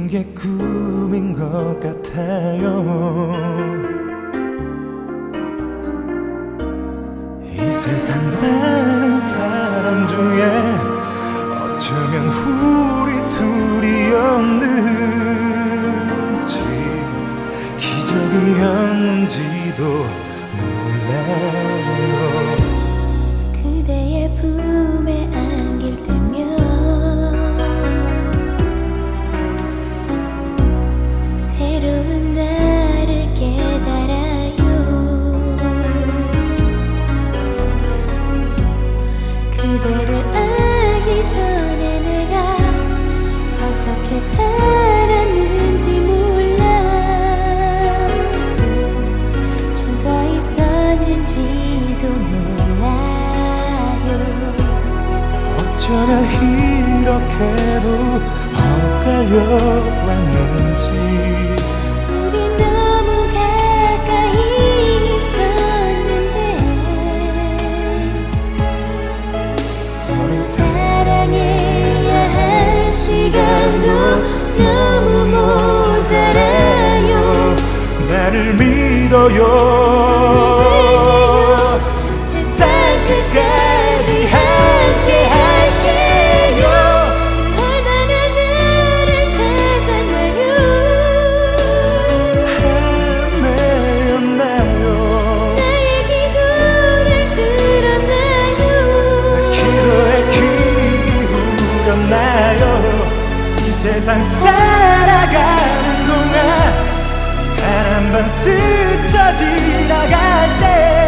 게 꿈인 것 같아요. 이 세상 많은 사람 중에 어쩌면 우리 둘이었는지 기적이었는지도 몰라요. 그대의 품에 안길 때면 새로운 나를 깨달아요. 그대를 알기 전에 내가 어떻게 살았는지 몰라. 죽어 있었는지도 몰라요. 어쩌면 이렇게도 엇갈려 왔는지. 우리 너무 가까이 있었는데 서로 사랑해야 할 시간도 너무 모자라요. 나를 믿어요. 세상 끝까지 함께 할게요. 얼마나 나를 찾았나요? 헤매었나요? 나의 기도를 들었나요? 기도에 귀 기울였나요? 이 세상 살아가는 동안 단 한 번 스쳐 지나갈 때